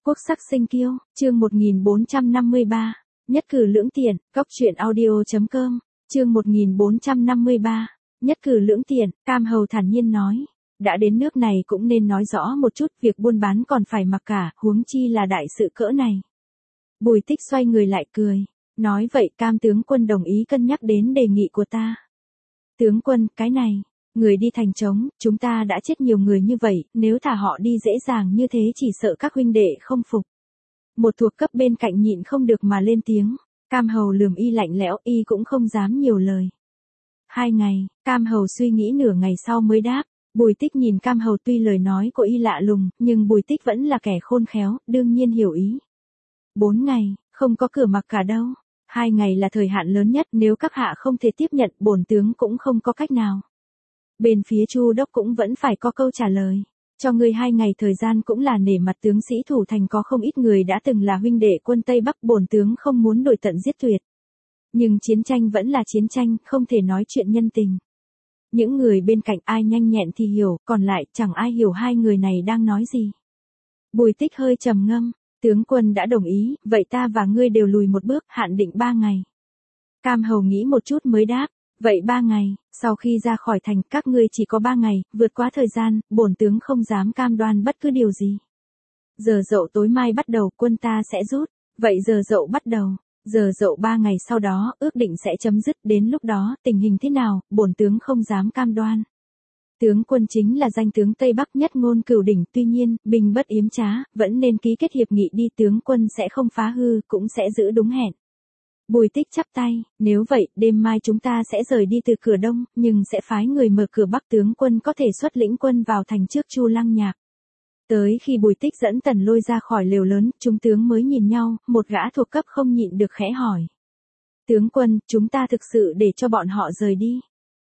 Quốc sắc sinh kiêu, chương 1453, nhất cử lưỡng tiện, góc truyện audio.com, chương 1453, nhất cử lưỡng tiện, Cam Hầu thản nhiên nói. Đã đến nước này cũng nên nói rõ một chút, việc buôn bán còn phải mặc cả, huống chi là đại sự cỡ này. Bùi Tích xoay người lại cười, nói vậy Cam tướng quân đồng ý cân nhắc đến đề nghị của ta. Tướng quân, cái này, người đi thành trống, chúng ta đã chết nhiều người như vậy, nếu thả họ đi dễ dàng như thế chỉ sợ các huynh đệ không phục. Một thuộc cấp bên cạnh nhịn không được mà lên tiếng, Cam Hầu lườm y lạnh lẽo, y cũng không dám nhiều lời. 2 ngày, Cam Hầu suy nghĩ nửa ngày sau mới đáp. Bùi Tích nhìn Cam Hầu tuy lời nói của y lạ lùng, nhưng Bùi Tích vẫn là kẻ khôn khéo, đương nhiên hiểu ý. 4 ngày, không có cửa mặc cả đâu. 2 ngày là thời hạn lớn nhất, nếu các hạ không thể tiếp nhận, bổn tướng cũng không có cách nào. Bên phía Chu đốc cũng vẫn phải có câu trả lời. Cho ngươi 2 ngày thời gian cũng là nể mặt tướng sĩ thủ thành, có không ít người đã từng là huynh đệ quân Tây Bắc, bổn tướng không muốn đuổi tận giết tuyệt. Nhưng chiến tranh vẫn là chiến tranh, không thể nói chuyện nhân tình. Những người bên cạnh ai nhanh nhẹn thì hiểu, còn lại chẳng ai hiểu hai người này đang nói gì. Bùi Tích hơi trầm ngâm, tướng quân đã đồng ý, vậy ta và ngươi đều lùi một bước, hạn định 3 ngày. Cam Hầu nghĩ một chút mới đáp, vậy 3 ngày, sau khi ra khỏi thành các ngươi chỉ có 3 ngày, vượt quá thời gian, bổn tướng không dám cam đoan bất cứ điều gì. Giờ dậu tối mai bắt đầu quân ta sẽ rút, vậy giờ dậu bắt đầu. Giờ dậu 3 ngày sau đó, ước định sẽ chấm dứt, đến lúc đó, tình hình thế nào, bổn tướng không dám cam đoan. Tướng quân chính là danh tướng Tây Bắc nhất ngôn cửu đỉnh, tuy nhiên, binh bất yếm trá, vẫn nên ký kết hiệp nghị đi, tướng quân sẽ không phá hư, cũng sẽ giữ đúng hẹn. Bùi Tích chắp tay, nếu vậy, đêm mai chúng ta sẽ rời đi từ cửa đông, nhưng sẽ phái người mở cửa bắc, tướng quân có thể xuất lĩnh quân vào thành trước Chu Lăng Nhạc. Tới khi Bùi Tích dẫn Tần Lôi ra khỏi lều lớn, chúng tướng mới nhìn nhau, một gã thuộc cấp không nhịn được khẽ hỏi. Tướng quân, chúng ta thực sự để cho bọn họ rời đi.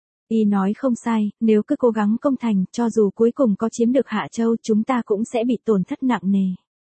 Y nói không sai, nếu cứ cố gắng công thành, cho dù cuối cùng có chiếm được Hạ Châu, chúng ta cũng sẽ bị tổn thất nặng nề.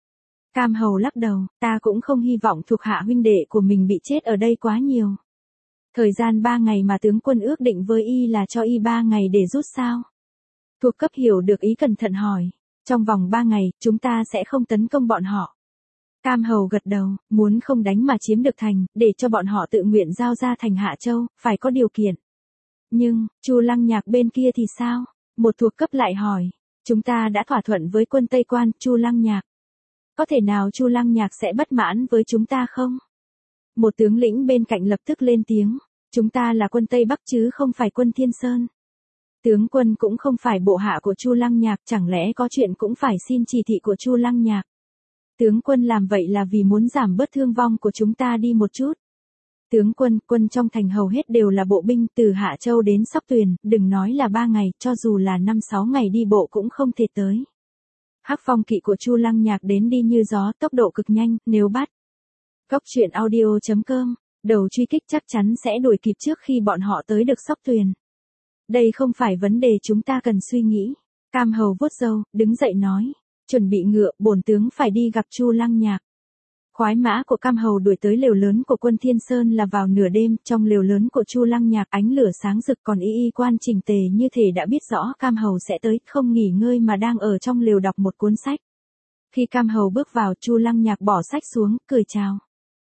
Cam Hầu lắc đầu, ta cũng không hy vọng thuộc hạ huynh đệ của mình bị chết ở đây quá nhiều. Thời gian 3 ngày mà tướng quân ước định với Y là cho Y 3 ngày để rút sao? Thuộc cấp hiểu được ý cẩn thận hỏi. Trong vòng 3 ngày, chúng ta sẽ không tấn công bọn họ. Cam Hầu gật đầu, muốn không đánh mà chiếm được thành, để cho bọn họ tự nguyện giao ra thành Hạ Châu, phải có điều kiện. Nhưng, Chu Lăng Nhạc bên kia thì sao? Một thuộc cấp lại hỏi, chúng ta đã thỏa thuận với quân Tây Quan, Chu Lăng Nhạc. Có thể nào Chu Lăng Nhạc sẽ bất mãn với chúng ta không? Một tướng lĩnh bên cạnh lập tức lên tiếng, chúng ta là quân Tây Bắc chứ không phải quân Thiên Sơn. Tướng quân cũng không phải bộ hạ của Chu Lăng Nhạc, chẳng lẽ có chuyện cũng phải xin chỉ thị của Chu Lăng Nhạc. Tướng quân làm vậy là vì muốn giảm bớt thương vong của chúng ta đi một chút. Tướng quân, quân trong thành hầu hết đều là bộ binh, từ Hạ Châu đến Sóc Tuyền, đừng nói là 3 ngày, cho dù là 5-6 ngày đi bộ cũng không thể tới. Hắc phong kỵ của Chu Lăng Nhạc đến đi như gió, tốc độ cực nhanh, nếu bắt. Góc truyện audio.com, đầu truy kích chắc chắn sẽ đuổi kịp trước khi bọn họ tới được Sóc Tuyền. Đây không phải vấn đề chúng ta cần suy nghĩ. Cam Hầu vuốt râu, đứng dậy nói, chuẩn bị ngựa, bổn tướng phải đi gặp Chu Lăng Nhạc. Khoái mã của Cam Hầu đuổi tới lều lớn của quân Thiên Sơn là vào nửa đêm, trong lều lớn của Chu Lăng Nhạc ánh lửa sáng rực, còn y quan chỉnh tề như thể đã biết rõ Cam Hầu sẽ tới, không nghỉ ngơi mà đang ở trong lều đọc một cuốn sách. Khi Cam Hầu bước vào, Chu Lăng Nhạc bỏ sách xuống, cười chào.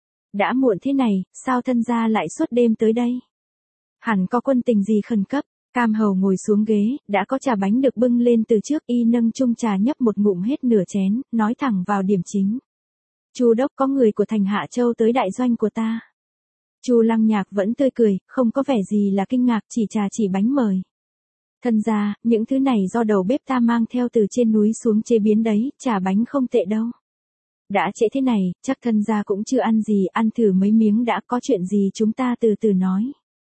Đã muộn thế này, sao thân gia lại suốt đêm tới đây? Hẳn có quân tình gì khẩn cấp. Cam Hầu ngồi xuống ghế, đã có trà bánh được bưng lên từ trước, y nâng chung trà nhấp một ngụm hết nửa chén, nói thẳng vào điểm chính. Chu đốc, có người của thành Hạ Châu tới đại doanh của ta. Chu Lăng Nhạc vẫn tươi cười, không có vẻ gì là kinh ngạc, chỉ trà chỉ bánh mời. Thân gia, những thứ này do đầu bếp ta mang theo từ trên núi xuống chế biến đấy, trà bánh không tệ đâu. Đã trễ thế này, chắc thân gia cũng chưa ăn gì, ăn thử mấy miếng đã, có chuyện gì chúng ta từ từ nói.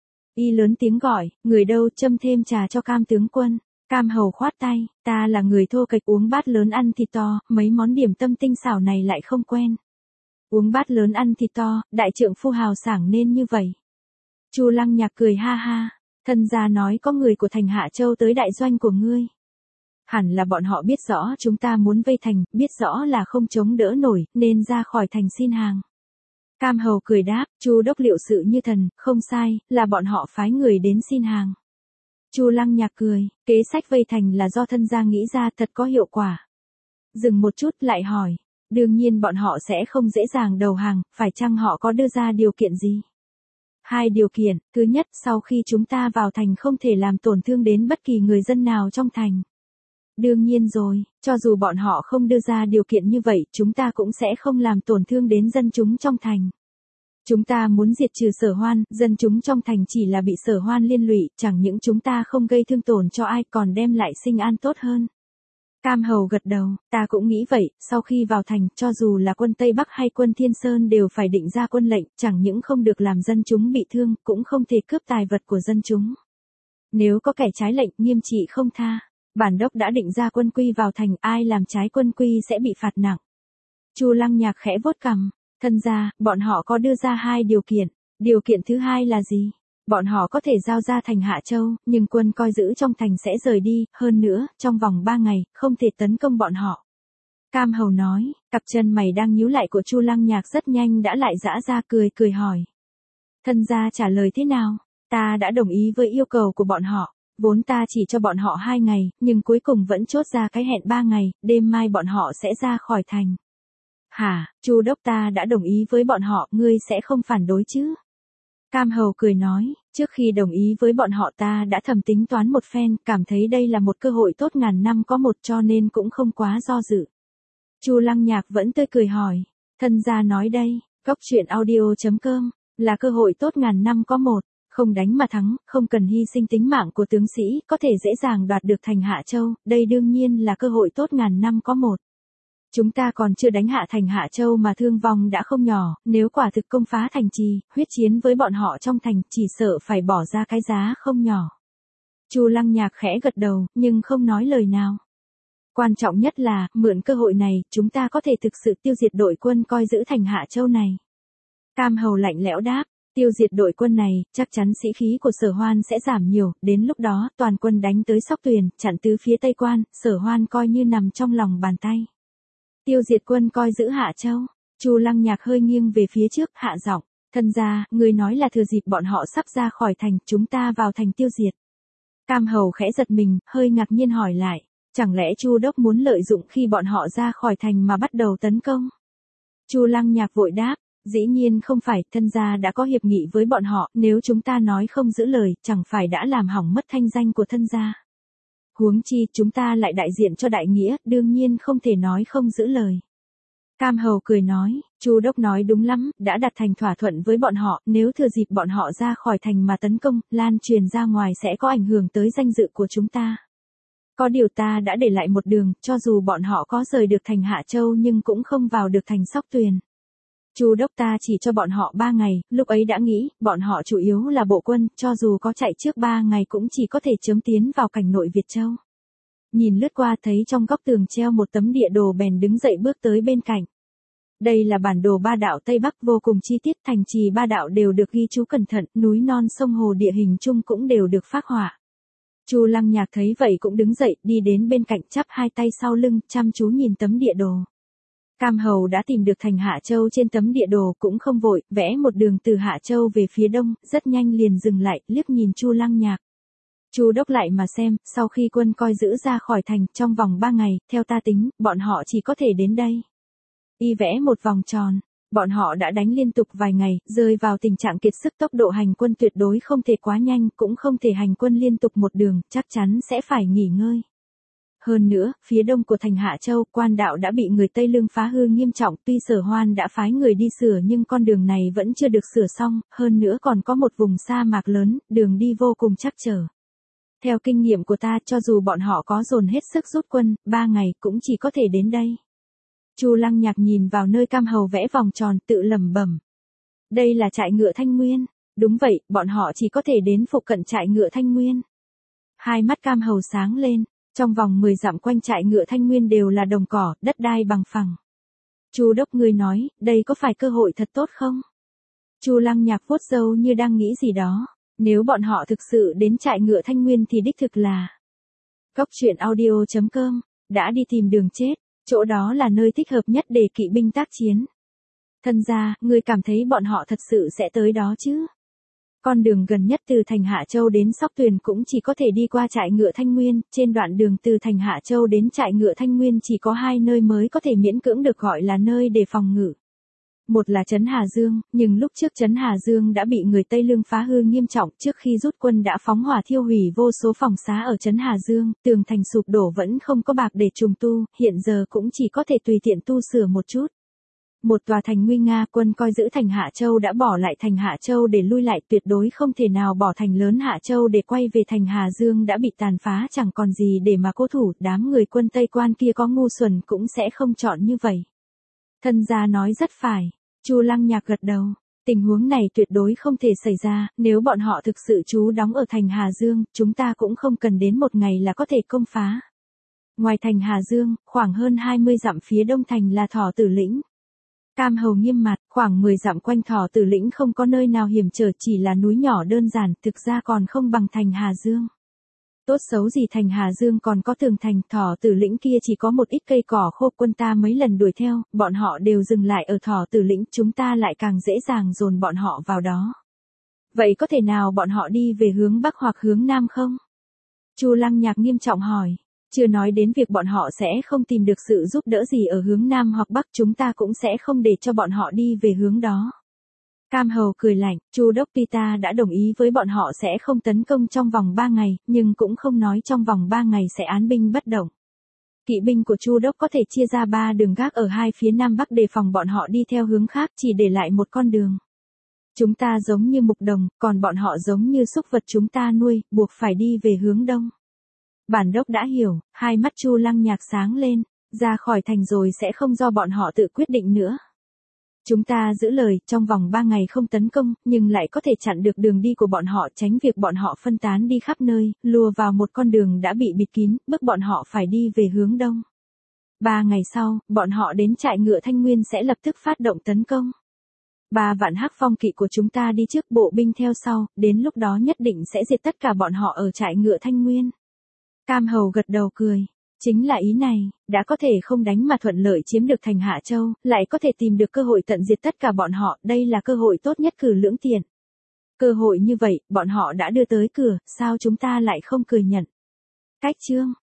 Y lớn tiếng gọi, người đâu, châm thêm trà cho Cam tướng quân. Cam Hầu khoát tay, ta là người thô kệch, uống bát lớn ăn thịt to, mấy món điểm tâm tinh xảo này lại không quen. Uống bát lớn ăn thịt to, đại trượng phu hào sảng nên như vậy. Chu Lăng Nhạc cười ha ha, thân gia nói có người của thành Hạ Châu tới đại doanh của ngươi. Hẳn là bọn họ biết rõ chúng ta muốn vây thành, biết rõ là không chống đỡ nổi, nên ra khỏi thành xin hàng. Cam Hầu cười đáp, Chu đốc liệu sự như thần, không sai, là bọn họ phái người đến xin hàng. Chu Lăng Nhạc cười, kế sách vây thành là do thân gia nghĩ ra, thật có hiệu quả. Dừng một chút lại hỏi, Đương nhiên bọn họ sẽ không dễ dàng đầu hàng, phải chăng họ có đưa ra điều kiện gì? Hai điều kiện, thứ nhất, sau khi chúng ta vào thành không thể làm tổn thương đến bất kỳ người dân nào trong thành. Đương nhiên rồi, cho dù bọn họ không đưa ra điều kiện như vậy, chúng ta cũng sẽ không làm tổn thương đến dân chúng trong thành. Chúng ta muốn diệt trừ Sở Hoan, dân chúng trong thành chỉ là bị Sở Hoan liên lụy, chẳng những chúng ta không gây thương tổn cho ai còn đem lại sinh an tốt hơn. Cam Hầu gật đầu, ta cũng nghĩ vậy, sau khi vào thành, cho dù là quân Tây Bắc hay quân Thiên Sơn đều phải định ra quân lệnh, chẳng những không được làm dân chúng bị thương, cũng không thể cướp tài vật của dân chúng. Nếu có kẻ trái lệnh, nghiêm trị không tha. Bản đốc đã định ra quân quy vào thành, ai làm trái quân quy sẽ bị phạt nặng. Chu Lăng Nhạc khẽ vuốt cằm, thân ra, bọn họ có đưa ra hai điều kiện. Điều kiện thứ hai là gì? Bọn họ có thể giao ra thành Hạ Châu, nhưng quân coi giữ trong thành sẽ rời đi, hơn nữa, trong vòng 3 ngày, không thể tấn công bọn họ. Cam Hầu nói, cặp chân mày đang nhíu lại của Chu Lăng Nhạc rất nhanh đã lại giãn ra cười hỏi. Thân gia trả lời thế nào? Ta đã đồng ý với yêu cầu của bọn họ. Vốn ta chỉ cho bọn họ 2 ngày, nhưng cuối cùng vẫn chốt ra cái hẹn 3 ngày, đêm mai bọn họ sẽ ra khỏi thành. Hả, Chu đốc ta đã đồng ý với bọn họ, ngươi sẽ không phản đối chứ? Cam Hầu cười nói, trước khi đồng ý với bọn họ ta đã thầm tính toán một phen, cảm thấy đây là một cơ hội tốt ngàn năm có một cho nên cũng không quá do dự. Chu Lăng Nhạc vẫn tươi cười hỏi, thân gia nói đây, Cốc Truyện Audio.com, là cơ hội tốt ngàn năm có một. Không đánh mà thắng, không cần hy sinh tính mạng của tướng sĩ, có thể dễ dàng đoạt được thành Hạ Châu, đây đương nhiên là cơ hội tốt ngàn năm có một. Chúng ta còn chưa đánh hạ thành Hạ Châu mà thương vong đã không nhỏ, nếu quả thực công phá thành trì, huyết chiến với bọn họ trong thành, chỉ sợ phải bỏ ra cái giá không nhỏ. Chu Lăng Nhạc khẽ gật đầu, nhưng không nói lời nào. Quan trọng nhất là, mượn cơ hội này, chúng ta có thể thực sự tiêu diệt đội quân coi giữ thành Hạ Châu này. Cam Hầu lạnh lẽo đáp. Tiêu diệt đội quân này, chắc chắn sĩ khí của Sở Hoan sẽ giảm nhiều, đến lúc đó, toàn quân đánh tới Sóc Tuyền, chặn tứ phía Tây Quan, Sở Hoan coi như nằm trong lòng bàn tay. Tiêu diệt quân coi giữ Hạ Châu. Chu Lăng Nhạc hơi nghiêng về phía trước, hạ giọng, thân gia, người nói là thừa dịp bọn họ sắp ra khỏi thành, chúng ta vào thành tiêu diệt. Cam Hầu khẽ giật mình, hơi ngạc nhiên hỏi lại, chẳng lẽ Chu đốc muốn lợi dụng khi bọn họ ra khỏi thành mà bắt đầu tấn công? Chu Lăng Nhạc vội đáp. Dĩ nhiên không phải, thân gia đã có hiệp nghị với bọn họ, nếu chúng ta nói không giữ lời, chẳng phải đã làm hỏng mất thanh danh của thân gia. Huống chi, chúng ta lại đại diện cho đại nghĩa, đương nhiên không thể nói không giữ lời. Cam Hầu cười nói, Chu đốc nói đúng lắm, đã đặt thành thỏa thuận với bọn họ, nếu thừa dịp bọn họ ra khỏi thành mà tấn công, lan truyền ra ngoài sẽ có ảnh hưởng tới danh dự của chúng ta. Có điều ta đã để lại một đường, cho dù bọn họ có rời được thành Hạ Châu nhưng cũng không vào được thành Sóc Tuyền. Chu đốc ta chỉ cho bọn họ 3 ngày, lúc ấy đã nghĩ, bọn họ chủ yếu là bộ quân, cho dù có chạy trước 3 ngày cũng chỉ có thể chớm tiến vào cảnh nội Việt Châu. Nhìn lướt qua thấy trong góc tường treo một tấm địa đồ bèn đứng dậy bước tới bên cạnh. Đây là bản đồ ba đạo Tây Bắc vô cùng chi tiết, thành trì ba đạo đều được ghi chú cẩn thận, núi non sông hồ địa hình chung cũng đều được phác họa. Chu Lăng Nhạc thấy vậy cũng đứng dậy, đi đến bên cạnh chắp hai tay sau lưng, chăm chú nhìn tấm địa đồ. Cam Hầu đã tìm được thành Hạ Châu trên tấm địa đồ, cũng không vội, vẽ một đường từ Hạ Châu về phía đông, rất nhanh liền dừng lại, liếc nhìn Chu Lăng Nhạc. Chu đốc lại mà xem, sau khi quân coi giữ ra khỏi thành, trong vòng 3 ngày, theo ta tính, bọn họ chỉ có thể đến đây. Y vẽ một vòng tròn, bọn họ đã đánh liên tục vài ngày, rơi vào tình trạng kiệt sức, tốc độ hành quân tuyệt đối không thể quá nhanh, cũng không thể hành quân liên tục một đường, chắc chắn sẽ phải nghỉ ngơi. Hơn nữa, phía đông của thành Hạ Châu, quan đạo đã bị người Tây Lương phá hư nghiêm trọng, tuy Sở Hoan đã phái người đi sửa nhưng con đường này vẫn chưa được sửa xong, hơn nữa còn có một vùng sa mạc lớn, đường đi vô cùng trắc trở. Theo kinh nghiệm của ta, cho dù bọn họ có dồn hết sức rút quân, 3 ngày cũng chỉ có thể đến đây. Chu Lăng Nhạc nhìn vào nơi Cam Hầu vẽ vòng tròn, tự lẩm bẩm. Đây là trại ngựa Thanh Nguyên. Đúng vậy, bọn họ chỉ có thể đến phụ cận trại ngựa Thanh Nguyên. Hai mắt Cam Hầu sáng lên. Trong vòng 10 dặm quanh trại ngựa Thanh Nguyên đều là đồng cỏ, đất đai bằng phẳng. Chu đốc ngươi nói, đây có phải cơ hội thật tốt không? Chu Lăng Nhạc vuốt râu như đang nghĩ gì đó. Nếu bọn họ thực sự đến trại ngựa Thanh Nguyên thì đích thực là Cốc Truyện Audio.com đã đi tìm đường chết, chỗ đó là nơi thích hợp nhất để kỵ binh tác chiến. Thân gia, ngươi cảm thấy bọn họ thật sự sẽ tới đó chứ? Con đường gần nhất từ thành Hạ Châu đến Sóc Tuyền cũng chỉ có thể đi qua trại ngựa Thanh Nguyên, trên đoạn đường từ thành Hạ Châu đến trại ngựa Thanh Nguyên chỉ có 2 nơi mới có thể miễn cưỡng được gọi là nơi để phòng ngự. Một là trấn Hà Dương, nhưng lúc trước trấn Hà Dương đã bị người Tây Lương phá hư nghiêm trọng, trước khi rút quân đã phóng hỏa thiêu hủy vô số phòng xá ở trấn Hà Dương, tường thành sụp đổ vẫn không có bạc để trùng tu, hiện giờ cũng chỉ có thể tùy tiện tu sửa một chút. Một tòa thành nguy nga, quân coi giữ thành Hạ Châu đã bỏ lại thành Hạ Châu để lui lại, tuyệt đối không thể nào bỏ thành lớn Hạ Châu để quay về thành Hà Dương đã bị tàn phá chẳng còn gì để mà cố thủ, đám người quân Tây Quan kia có ngu xuẩn cũng sẽ không chọn như vậy. Thân gia nói rất phải. Chu Lăng Nhạc gật đầu, tình huống này tuyệt đối không thể xảy ra, nếu bọn họ thực sự trú đóng ở thành Hà Dương, chúng ta cũng không cần đến một ngày là có thể công phá. Ngoài thành Hà Dương, khoảng hơn 20 dặm phía đông thành là Thỏ Tử Lĩnh. Cam Hầu nghiêm mặt, khoảng 10 dặm quanh Thỏ Tử Lĩnh không có nơi nào hiểm trở, chỉ là núi nhỏ đơn giản, thực ra còn không bằng thành Hà Dương. Tốt xấu gì thành Hà Dương còn có tường thành, Thỏ Tử Lĩnh kia chỉ có một ít cây cỏ khô, quân ta mấy lần đuổi theo, bọn họ đều dừng lại ở Thỏ Tử Lĩnh, chúng ta lại càng dễ dàng dồn bọn họ vào đó. Vậy có thể nào bọn họ đi về hướng Bắc hoặc hướng Nam không? Chu Lăng Nhạc nghiêm trọng hỏi, chưa nói đến việc bọn họ sẽ không tìm được sự giúp đỡ gì ở hướng Nam hoặc Bắc, chúng ta cũng sẽ không để cho bọn họ đi về hướng đó. Cam Hầu cười lạnh, Chu Đốc Pita đã đồng ý với bọn họ sẽ không tấn công trong vòng 3 ngày, nhưng cũng không nói trong vòng 3 ngày sẽ án binh bất động. Kỵ binh của Chu Đốc có thể chia ra 3 đường gác ở 2 phía Nam Bắc đề phòng bọn họ đi theo hướng khác, chỉ để lại một con đường. Chúng ta giống như mục đồng, còn bọn họ giống như súc vật chúng ta nuôi, buộc phải đi về hướng Đông. Bản đốc đã hiểu, hai mắt Chu Lăng Nhạc sáng lên, ra khỏi thành rồi sẽ không do bọn họ tự quyết định nữa. Chúng ta giữ lời, trong vòng 3 ngày không tấn công, nhưng lại có thể chặn được đường đi của bọn họ, tránh việc bọn họ phân tán đi khắp nơi, lùa vào một con đường đã bị bịt kín, bức bọn họ phải đi về hướng Đông. 3 ngày sau, bọn họ đến trại ngựa Thanh Nguyên sẽ lập tức phát động tấn công. 3 vạn hắc phong kỵ của chúng ta đi trước, bộ binh theo sau, đến lúc đó nhất định sẽ diệt tất cả bọn họ ở trại ngựa Thanh Nguyên. Cam Hầu gật đầu cười. Chính là ý này, đã có thể không đánh mà thuận lợi chiếm được thành Hạ Châu, lại có thể tìm được cơ hội tận diệt tất cả bọn họ, đây là cơ hội tốt nhất cử lưỡng tiện. Cơ hội như vậy, bọn họ đã đưa tới cửa, sao chúng ta lại không cười nhận? Cách chương